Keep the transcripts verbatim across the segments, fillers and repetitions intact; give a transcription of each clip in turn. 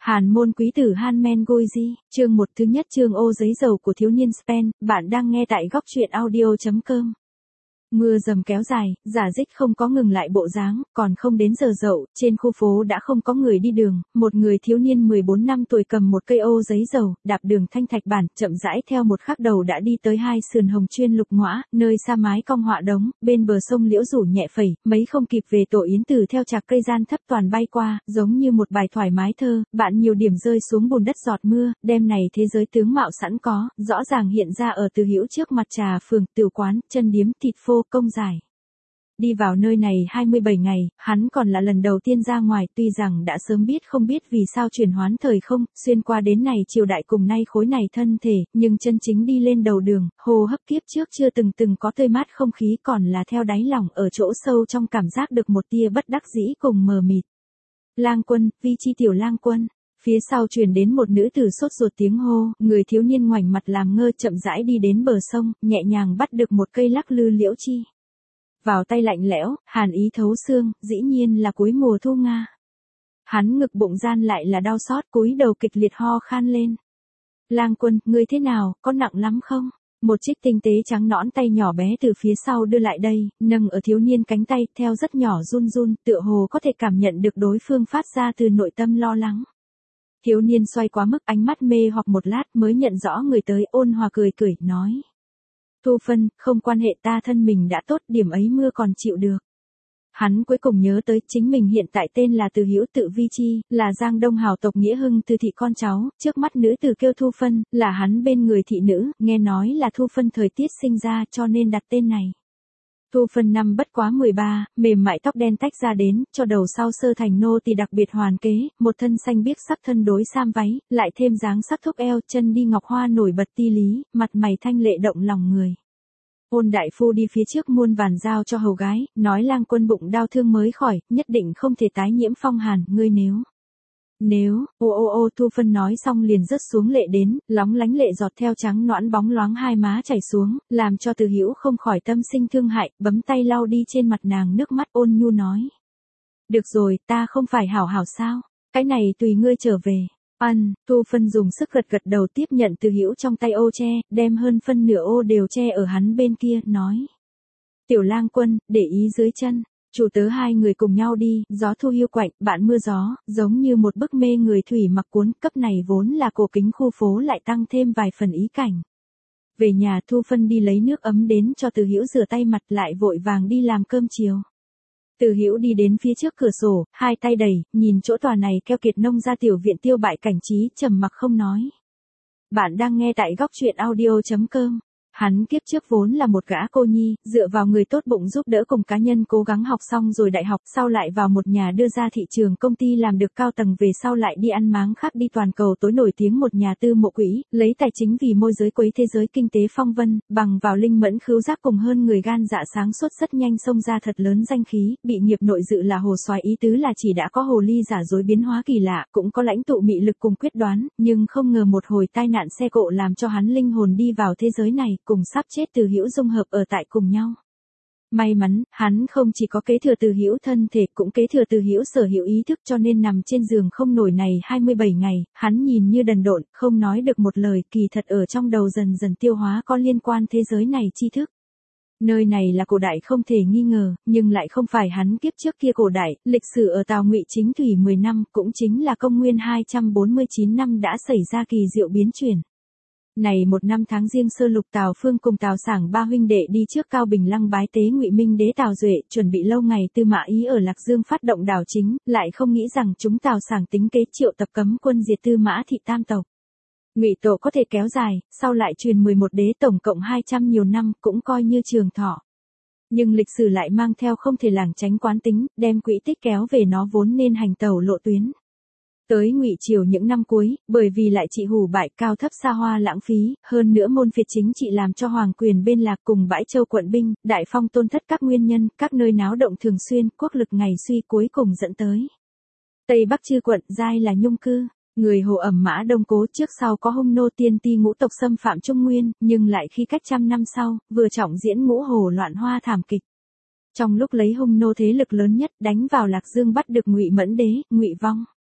Hàn môn quý tử Hanmen Goji, chương một thứ nhất chương ô giấy dầu của thiếu niên Spen, bạn đang nghe tại góc truyện audio chấm com. Mưa dầm kéo dài, giả dích không có ngừng lại bộ dáng, còn không đến giờ dậu, trên khu phố đã không có người đi đường, một người thiếu niên mười bốn năm tuổi cầm một cây ô giấy dầu, đạp đường thanh thạch bản, chậm rãi theo một khắc đầu đã đi tới hai sườn hồng chuyên lục ngõa, nơi xa mái cong họa đống, bên bờ sông liễu rủ nhẹ phẩy, mấy không kịp về tổ yến từ theo chạc cây gian thấp toàn bay qua, giống như một bài thoải mái thơ, bạn nhiều điểm rơi xuống bùn đất giọt mưa, đêm này thế giới tướng mạo sẵn có, rõ ràng hiện ra ở Từ Hữu trước mặt trà phường, tửu quán, chân điếm, thịt phô, công giải. Đi vào nơi này hai mươi bảy ngày, hắn còn là lần đầu tiên ra ngoài, tuy rằng đã sớm biết không biết vì sao chuyển hoán thời không, xuyên qua đến này triều đại cùng nay khối này thân thể, nhưng chân chính đi lên đầu đường, hô hấp kiếp trước chưa từng từng có tươi mát không khí còn là theo đáy lòng ở chỗ sâu trong cảm giác được một tia bất đắc dĩ cùng mờ mịt. Lang Quân, Vi Chi tiểu Lang Quân. Phía sau truyền đến một nữ tử sốt ruột tiếng hô, người thiếu niên ngoảnh mặt làm ngơ chậm rãi đi đến bờ sông, nhẹ nhàng bắt được một cây lắc lư liễu chi. Vào tay lạnh lẽo, hàn ý thấu xương, dĩ nhiên là cuối mùa thu Nga. Hắn ngực bụng gian lại là đau xót, cúi đầu kịch liệt ho khan lên. Lang Quân, ngươi thế nào, có nặng lắm không? Một chiếc tinh tế trắng nõn tay nhỏ bé từ phía sau đưa lại đây, nâng ở thiếu niên cánh tay, theo rất nhỏ run run, tựa hồ có thể cảm nhận được đối phương phát ra từ nội tâm lo lắng. Thiếu niên xoay quá mức ánh mắt mê hoặc một lát mới nhận rõ người tới, ôn hòa cười cười, nói. Thu Phân, không quan hệ, ta thân mình đã tốt, điểm ấy mưa còn chịu được. Hắn cuối cùng nhớ tới chính mình hiện tại tên là Từ Hữu tự Vi Chi, là Giang Đông hào tộc nghĩa hưng Từ thị con cháu, trước mắt nữ tử kêu Thu Phân, là hắn bên người thị nữ, nghe nói là Thu Phân thời tiết sinh ra cho nên đặt tên này. Thu Phân năm bất quá mười ba, mềm mại tóc đen tách ra đến, cho đầu sau sơ thành nô tỳ đặc biệt hoàn kế, một thân xanh biếc sắc thân đối sam váy, lại thêm dáng sắc thúc eo, chân đi ngọc hoa nổi bật ti lý, mặt mày thanh lệ động lòng người. Ôn đại phu đi phía trước muôn vàn giao cho hầu gái, nói Lang Quân bụng đau thương mới khỏi, nhất định không thể tái nhiễm phong hàn, ngươi nếu... Nếu, ô ô ô Thu Phân nói xong liền rớt xuống lệ đến, lóng lánh lệ giọt theo trắng nõn bóng loáng hai má chảy xuống, làm cho Từ Hữu không khỏi tâm sinh thương hại, bấm tay lau đi trên mặt nàng nước mắt, ôn nhu nói. Được rồi, ta không phải hảo hảo sao, cái này tùy ngươi trở về. Ân, Thu Phân dùng sức gật gật đầu tiếp nhận Từ Hữu trong tay ô che, đem hơn phân nửa ô đều che ở hắn bên kia, nói. Tiểu Lang Quân, để ý dưới chân. Chủ tớ hai người cùng nhau đi, gió thu hiu quạnh, bạn mưa gió, giống như một bức mê người thủy mặc cuốn, cấp này vốn là cổ kính khu phố lại tăng thêm vài phần ý cảnh. Về nhà Thu Phân đi lấy nước ấm đến cho Từ Hữu rửa tay mặt lại vội vàng đi làm cơm chiều. Từ Hữu đi đến phía trước cửa sổ, hai tay đẩy, nhìn chỗ tòa này keo kiệt nông ra tiểu viện tiêu bại cảnh trí, trầm mặc không nói. Bạn đang nghe tại góc truyện audio chấm com. Hắn kiếp trước vốn là một gã cô nhi, dựa vào người tốt bụng giúp đỡ cùng cá nhân cố gắng học xong rồi đại học, sau lại vào một nhà đưa ra thị trường công ty làm được cao tầng, về sau lại đi ăn máng khác đi toàn cầu tối nổi tiếng một nhà tư mộ quỹ, lấy tài chính vì môi giới quấy thế giới kinh tế phong vân, bằng vào linh mẫn khứu giác cùng hơn người gan dạ sáng suốt rất nhanh xông ra thật lớn danh khí, bị nghiệp nội dự là hồ soái, ý tứ là chỉ đã có hồ ly giả dối biến hóa kỳ lạ, cũng có lãnh tụ mị lực cùng quyết đoán, nhưng không ngờ một hồi tai nạn xe cộ làm cho hắn linh hồn đi vào thế giới này, cùng sắp chết Từ Hữu dung hợp ở tại cùng nhau. May mắn, hắn không chỉ có kế thừa Từ Hữu thân thể, cũng kế thừa Từ Hữu sở hữu ý thức, cho nên nằm trên giường không nổi này hai mươi bảy ngày, hắn nhìn như đần độn, không nói được một lời, kỳ thật ở trong đầu dần dần tiêu hóa có liên quan thế giới này tri thức. Nơi này là cổ đại không thể nghi ngờ, nhưng lại không phải hắn kiếp trước kia cổ đại, lịch sử ở Tào Ngụy Chính Thủy mười năm, cũng chính là công nguyên hai trăm bốn mươi chín năm đã xảy ra kỳ diệu biến chuyển. Này một năm tháng riêng sơ lục, Tào Phương cùng Tào Sảng ba huynh đệ đi trước Cao Bình Lăng bái tế Ngụy Minh đế Tào Duệ, chuẩn bị lâu ngày Tư Mã Ý ở Lạc Dương phát động đảo chính, lại không nghĩ rằng chúng Tào Sảng tính kế triệu tập cấm quân diệt Tư Mã thị tam tộc. Ngụy tổ có thể kéo dài, sau lại truyền mười một đế tổng cộng hai trăm nhiều năm, cũng coi như trường thọ. Nhưng lịch sử lại mang theo không thể lảng tránh quán tính, đem quỹ tích kéo về nó vốn nên hành tẩu lộ tuyến. Tới Ngụy triều những năm cuối, bởi vì lại trị hủ bại, cao thấp xa hoa lãng phí, hơn nữa môn phiệt chính trị làm cho hoàng quyền bên lạc cùng bãi châu quận binh, đại phong tôn thất các nguyên nhân, các nơi náo động thường xuyên, quốc lực ngày suy, cuối cùng dẫn tới Tây Bắc chư quận giai là nhung cư, người Hồ ẩm mã đông cố, trước sau có hung nô tiên ti ngũ tộc xâm phạm Trung Nguyên, nhưng lại khi cách trăm năm sau, vừa trọng diễn ngũ hồ loạn hoa thảm kịch. Trong lúc lấy hung nô thế lực lớn nhất đánh vào Lạc Dương bắt được Ngụy Mẫn đế, Ngụy Vong.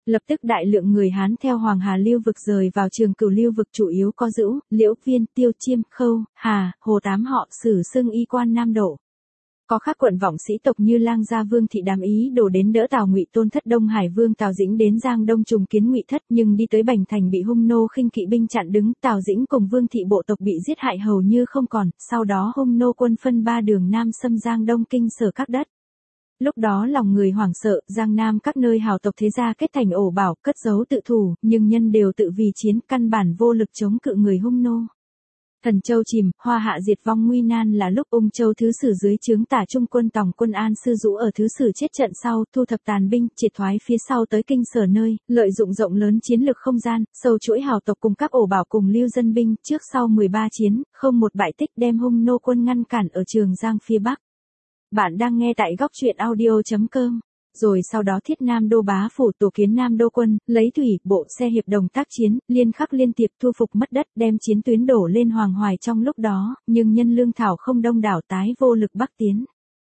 Lập tức đại lượng người Hán theo Hoàng Hà lưu vực rời vào Trường Cửu lưu vực, chủ yếu có Dữu, Liễu, Viên, Tiêu, Chiêm, Khâu, Hà, Hồ tám họ Sử xưng y quan Nam Độ. Có các quận vọng sĩ tộc như Lang Gia Vương Thị Đàm ý đổ đến đỡ Tào Ngụy Tôn thất, Đông Hải Vương Tào Dĩnh đến Giang Đông trùng kiến Ngụy thất, nhưng đi tới Bành Thành bị Hung nô khinh kỵ binh chặn đứng, Tào Dĩnh cùng Vương Thị bộ tộc bị giết hại hầu như không còn, sau đó Hung nô quân phân ba đường Nam xâm Giang Đông kinh sở các đất. Lúc đó lòng người hoảng sợ, Giang Nam các nơi hào tộc thế gia kết thành ổ bảo, cất giấu tự thủ, nhưng nhân đều tự vì chiến, căn bản vô lực chống cự người Hung nô. Thần Châu chìm, Hoa Hạ diệt vong nguy nan là lúc Ung Châu thứ sử dưới trướng Tả Trung quân Tòng quân An Sư Dũ ở thứ sử chết trận sau, thu thập tàn binh, triệt thoái phía sau tới kinh sở nơi, lợi dụng rộng lớn chiến lược không gian, sâu chuỗi hào tộc cùng các ổ bảo cùng lưu dân binh, trước sau mười ba chiến, không một bại tích, đem Hung nô quân ngăn cản ở Trường Giang phía Bắc. Bạn đang nghe tại góc truyện audio chấm com. Rồi sau đó Thiết Nam Đô Bá phủ tổ kiến Nam Đô quân, lấy thủy, bộ, xe hiệp đồng tác chiến, liên khắc liên tiệp thu phục mất đất, đem chiến tuyến đổ lên Hoàng Hoài trong lúc đó, nhưng nhân lương thảo không đông đảo, tái vô lực bắc tiến.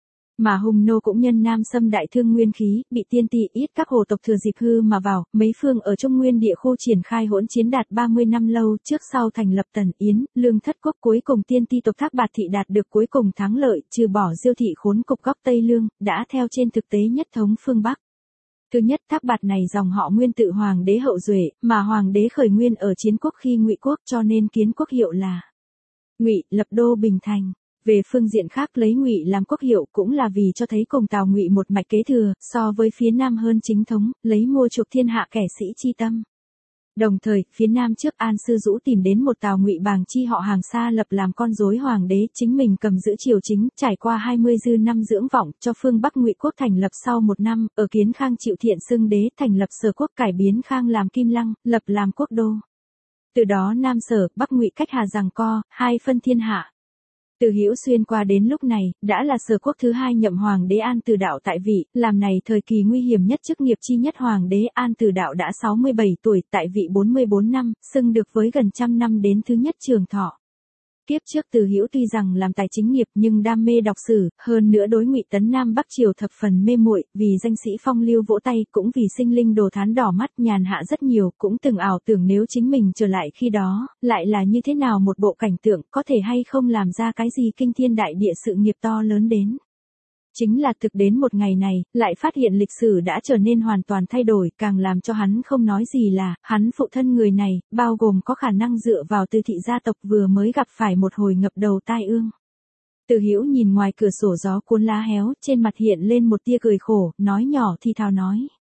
Mà Hung nô cũng nhân Nam xâm đại thương nguyên khí, bị Tiên Ti ít các hồ tộc thừa dịp hư mà vào, mấy phương ở Trung Nguyên địa khu triển khai hỗn chiến đạt ba mươi năm lâu, trước sau thành lập Tần Yến, Lương thất quốc, cuối cùng Tiên Ti tộc Thác Bạt thị đạt được cuối cùng thắng lợi, trừ bỏ Diêu thị khốn cục góc Tây Lương, đã theo trên thực tế nhất thống phương Bắc. Thứ nhất, Thác Bạt này dòng họ Nguyên tự hoàng đế hậu duệ, mà hoàng đế khởi nguyên ở Chiến quốc khi Ngụy quốc, cho nên kiến quốc hiệu là Ngụy, lập đô Bình Thành. Về phương diện khác, lấy Ngụy làm quốc hiệu cũng là vì cho thấy cùng Tào Ngụy một mạch kế thừa, so với phía Nam hơn chính thống, lấy mua chuộc thiên hạ kẻ sĩ chi tâm. Đồng thời, phía Nam trước An Sư Dũ tìm đến một Tào Ngụy bàng chi họ hàng xa lập làm con rối hoàng đế, chính mình cầm giữ triều chính, trải qua hai mươi dư năm dưỡng vọng, cho phương Bắc Ngụy quốc thành lập sau một năm, ở Kiến Khang chịu thiện xưng đế, thành lập Sở quốc, cải biến Khang làm Kim Lăng, lập làm quốc đô. Từ đó Nam Sở, Bắc Ngụy cách Hà giằng co, hai phân thiên hạ. Từ Hữu Xuyên qua đến lúc này, đã là Sở quốc thứ hai nhậm hoàng đế An Từ Đạo tại vị, làm này thời kỳ nguy hiểm nhất chức nghiệp chi nhất hoàng đế An Từ Đạo đã sáu mươi bảy tuổi, tại vị bốn mươi bốn năm, xưng được với gần trăm năm đến thứ nhất trường thọ. Kiếp trước Từ Hữu tuy rằng làm tài chính nghiệp nhưng đam mê đọc sử, hơn nữa đối Ngụy tấn Nam Bắc triều thập phần mê muội, vì danh sĩ phong lưu vỗ tay, cũng vì sinh linh đồ thán đỏ mắt, nhàn hạ rất nhiều, cũng từng ảo tưởng nếu chính mình trở lại khi đó, lại là như thế nào một bộ cảnh tượng, có thể hay không làm ra cái gì kinh thiên đại địa sự nghiệp to lớn đến. Chính là thực đến một ngày này, lại phát hiện lịch sử đã trở nên hoàn toàn thay đổi, càng làm cho hắn không nói gì là, hắn phụ thân người này, bao gồm có khả năng dựa vào Từ thị gia tộc vừa mới gặp phải một hồi ngập đầu tai ương. Từ Hữu nhìn ngoài cửa sổ gió cuốn lá héo, trên mặt hiện lên một tia cười khổ, nói nhỏ thì thào nói.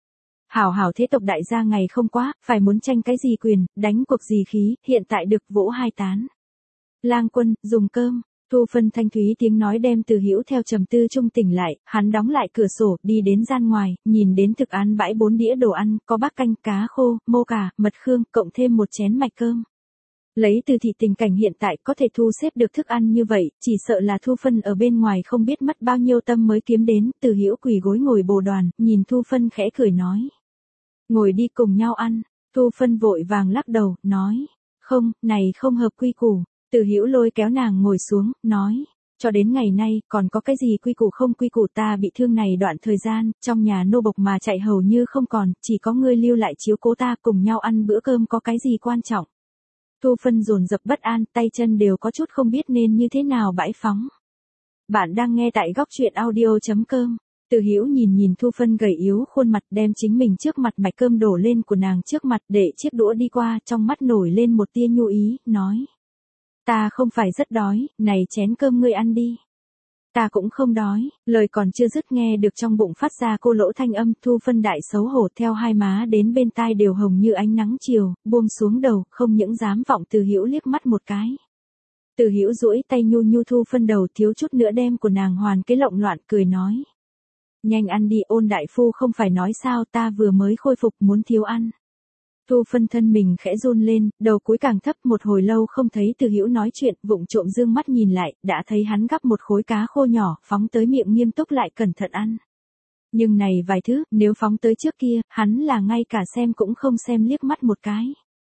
Hảo hảo thế tộc đại gia ngày không quá, phải muốn tranh cái gì quyền, đánh cuộc gì khí, hiện tại được vỗ hai tán. Lang quân, dùng cơm. Thu Phân thanh thúy tiếng nói đem Từ Hữu theo trầm tư trung tỉnh lại, hắn đóng lại cửa sổ, đi đến gian ngoài, nhìn đến thực án bãi bốn đĩa đồ ăn, có bát canh, cá khô, mô cà, mật khương, cộng thêm một chén mạch cơm. Lấy Từ thị tình cảnh hiện tại có thể thu xếp được thức ăn như vậy, chỉ sợ là Thu Phân ở bên ngoài không biết mất bao nhiêu tâm mới kiếm đến, Từ Hữu quỳ gối ngồi bồ đoàn, nhìn Thu Phân khẽ cười nói. Ngồi đi cùng nhau ăn. Thu Phân vội vàng lắc đầu, nói. Không, này không hợp quy củ. Từ Hữu lôi kéo nàng ngồi xuống, nói, cho đến ngày nay, còn có cái gì quy củ không quy củ, ta bị thương này đoạn thời gian, trong nhà nô bộc mà chạy hầu như không còn, chỉ có ngươi lưu lại chiếu cố ta, cùng nhau ăn bữa cơm có cái gì quan trọng. Thu Phân dồn dập bất an, tay chân đều có chút không biết nên như thế nào bãi phóng. Bạn đang nghe tại góc truyện audio chấm com. Từ Hữu nhìn nhìn Thu Phân gầy yếu khuôn mặt, đem chính mình trước mặt mạch cơm đổ lên của nàng trước mặt, để chiếc đũa đi qua, trong mắt nổi lên một tia nhu ý, nói. Ta không phải rất đói, này chén cơm ngươi ăn đi. Ta cũng không đói, lời còn chưa dứt nghe được trong bụng phát ra cô lỗ thanh âm, Thu Phân đại xấu hổ theo hai má đến bên tai đều hồng như ánh nắng chiều, buông xuống đầu, không những dám vọng Từ Hữu liếc mắt một cái. Từ Hữu duỗi tay nhu nhu Thu Phân đầu, thiếu chút nữa đem của nàng hoàn cái lộn loạn, cười nói. Nhanh ăn đi, Ôn đại phu không phải nói sao, ta vừa mới khôi phục muốn thiếu ăn. Thu Phân thân mình khẽ run lên, đầu cúi càng thấp, một hồi lâu không thấy Từ Hữu nói chuyện, vụng trộm dương mắt nhìn lại, đã thấy hắn gắp một khối cá khô nhỏ, phóng tới miệng nghiêm túc lại cẩn thận ăn. Nhưng này vài thứ, nếu phóng tới trước kia, hắn là ngay cả xem cũng không xem liếc mắt một cái.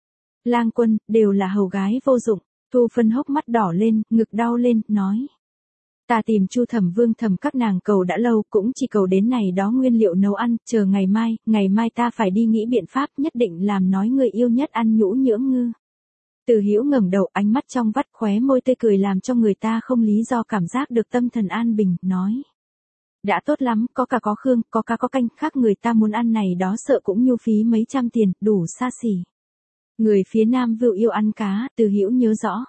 Lang quân, đều là hầu gái vô dụng. Thu Phân hốc mắt đỏ lên, ngực đau lên, nói. Ta tìm Chu Thẩm Vương Thẩm các nàng cầu đã lâu, cũng chỉ cầu đến này đó nguyên liệu nấu ăn, chờ ngày mai, ngày mai ta phải đi nghĩ biện pháp, nhất định làm nói người yêu nhất ăn nhũ nhưỡng ngư. Từ Hữu ngẩng đầu, ánh mắt trong vắt, khóe môi tươi cười làm cho người ta không lý do cảm giác được tâm thần an bình, nói: đã tốt lắm, có cả có khương, có cá có canh, khác người ta muốn ăn này đó sợ cũng nhu phí mấy trăm tiền, đủ xa xỉ. Người phía Nam Vưu yêu ăn cá, Từ Hữu nhớ rõ.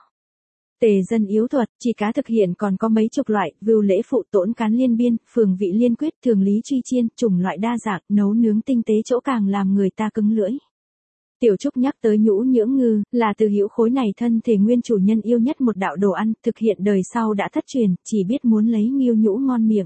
Tề dân yếu thuật, chỉ cá thực hiện còn có mấy chục loại, vưu lễ phụ, tỗn cán liên biên, phường vị liên quyết, thường lý truy chiên, chủng loại đa dạng, nấu nướng tinh tế chỗ càng làm người ta cứng lưỡi. Tiểu Trúc nhắc tới nhũ nhưỡng ngư, là Từ Hữu khối này thân thể nguyên chủ nhân yêu nhất một đạo đồ ăn, thực hiện đời sau đã thất truyền, chỉ biết muốn lấy nghiêu nhũ ngon miệng.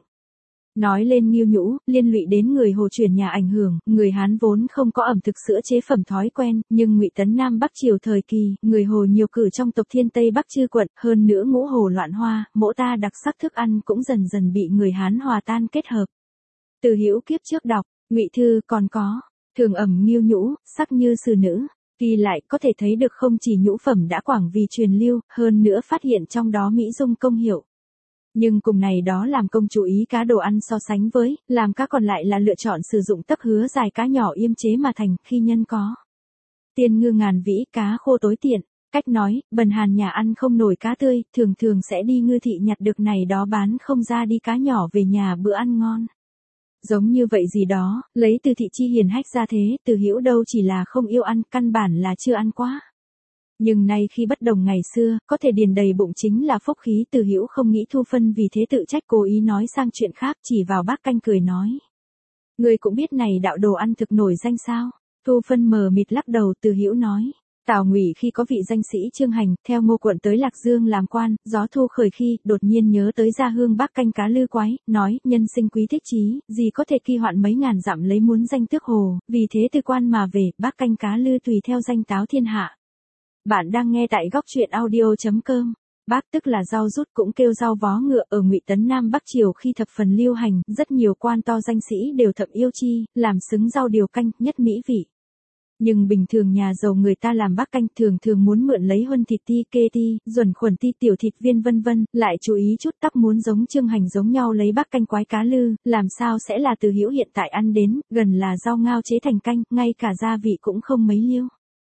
Nói lên nghiêu nhũ, liên lụy đến người Hồ chuyển nhà ảnh hưởng, người Hán vốn không có ẩm thực sữa chế phẩm thói quen, nhưng Ngụy Tấn Nam Bắc triều thời kỳ, người Hồ nhiều cử trong tộc Thiên Tây Bắc chư quận, hơn nữa ngũ Hồ loạn hoa, mỗ ta đặc sắc thức ăn cũng dần dần bị người Hán hòa tan kết hợp. Từ Hữu kiếp trước đọc, Ngụy thư còn có, thường ẩm nghiêu nhũ, sắc như sư nữ. Ghi lại có thể thấy được không chỉ nhũ phẩm đã quảng vì truyền lưu, hơn nữa phát hiện trong đó mỹ dung công hiệu. Nhưng cùng này đó làm công chú ý cá đồ ăn so sánh với, làm cá còn lại là lựa chọn sử dụng tấc hứa dài cá nhỏ yêm chế mà thành, khi nhân có. Tiên ngư ngàn vĩ, cá khô tối tiện. Cách nói, bần hàn nhà ăn không nổi cá tươi, thường thường sẽ đi ngư thị nhặt được này đó bán không ra đi cá nhỏ về nhà bữa ăn ngon. Giống như vậy gì đó, lấy từ thị chi hiền hách ra thế, Từ Hữu đâu chỉ là không yêu ăn, căn bản là chưa ăn quá. Nhưng nay khi bất đồng ngày xưa, có thể điền đầy bụng chính là phúc khí, Từ Hữu không nghĩ Thu Phân vì thế tự trách, cố ý nói sang chuyện khác, chỉ vào bát canh cười nói: người cũng biết này đạo đồ ăn thực nổi danh sao? Thu Phân mờ mịt lắc đầu. Từ Hữu nói: Tào Ngụy khi có vị danh sĩ Trương Hành, theo Ngô quận tới Lạc Dương làm quan, gió thu khởi khi, đột nhiên nhớ tới gia hương bát canh cá lư quái, nói, nhân sinh quý thích chí, gì có thể kỳ hoạn mấy ngàn dặm lấy muốn danh tước hồ, vì thế từ quan mà về, bát canh cá lư tùy theo danh táo thiên hạ. Bạn đang nghe tại góc truyện audio chấm com. Bát tức là rau rút, cũng kêu rau vó ngựa, ở Ngụy Tấn Nam Bắc triều khi thập phần lưu hành, rất nhiều quan to danh sĩ đều thậm yêu chi, làm xứng rau điều canh, nhất mỹ vị. Nhưng bình thường nhà giàu người ta làm bát canh thường thường muốn mượn lấy huân thịt ti, kê ti, duẩn khuẩn ti, tiểu thịt viên vân vân, lại chú ý chút tắc muốn giống Trương Hành giống nhau lấy bát canh quái cá lư, làm sao sẽ là Từ Hữu hiện tại ăn đến, gần là rau ngao chế thành canh, ngay cả gia vị cũng không mấy liêu.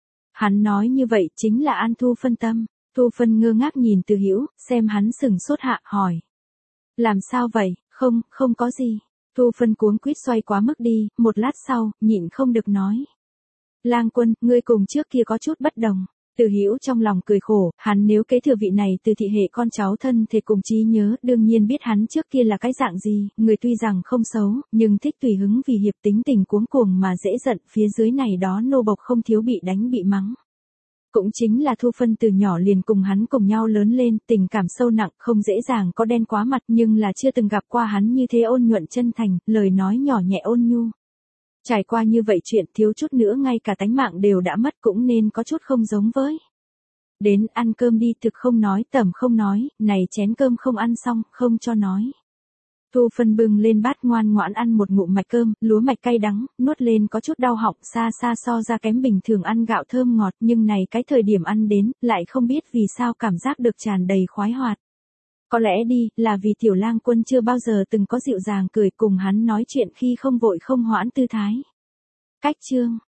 Hắn nói như vậy chính là an Thu Phân tâm. Thu Phân ngơ ngác nhìn Từ Hữu, xem hắn sừng sốt hạ, hỏi: làm sao vậy? Không, không có gì. Thu Phân cuống quýt xoay quá mức đi, một lát sau, nhịn không được nói: Lang Quân, ngươi cùng trước kia có chút bất đồng. Từ Hữu trong lòng cười khổ, hắn nếu kế thừa vị này từ thị hệ con cháu thân thể cùng trí nhớ, đương nhiên biết hắn trước kia là cái dạng gì, người tuy rằng không xấu, nhưng thích tùy hứng vì hiệp tính tình cuống cuồng mà dễ giận, phía dưới này đó nô bộc không thiếu bị đánh bị mắng. Cũng chính là Thu Phân từ nhỏ liền cùng hắn cùng nhau lớn lên, tình cảm sâu nặng, không dễ dàng có đen quá mặt, nhưng là chưa từng gặp qua hắn như thế ôn nhuận chân thành, lời nói nhỏ nhẹ ôn nhu. Trải qua như vậy chuyện thiếu chút nữa ngay cả tánh mạng đều đã mất, cũng nên có chút không giống với. Đến ăn cơm đi, thực không nói, tẩm không nói, này chén cơm không ăn xong, không cho nói. Thu Phân bưng lên bát ngoan ngoãn ăn một ngụm mạch cơm, lúa mạch cay đắng, nuốt lên có chút đau họng, xa xa so ra kém bình thường ăn gạo thơm ngọt, nhưng này cái thời điểm ăn đến, lại không biết vì sao cảm giác được tràn đầy khoái hoạt. Có lẽ đi, là vì Tiểu Lang Quân chưa bao giờ từng có dịu dàng cười cùng hắn nói chuyện khi không vội không hoãn tư thái. Cách chương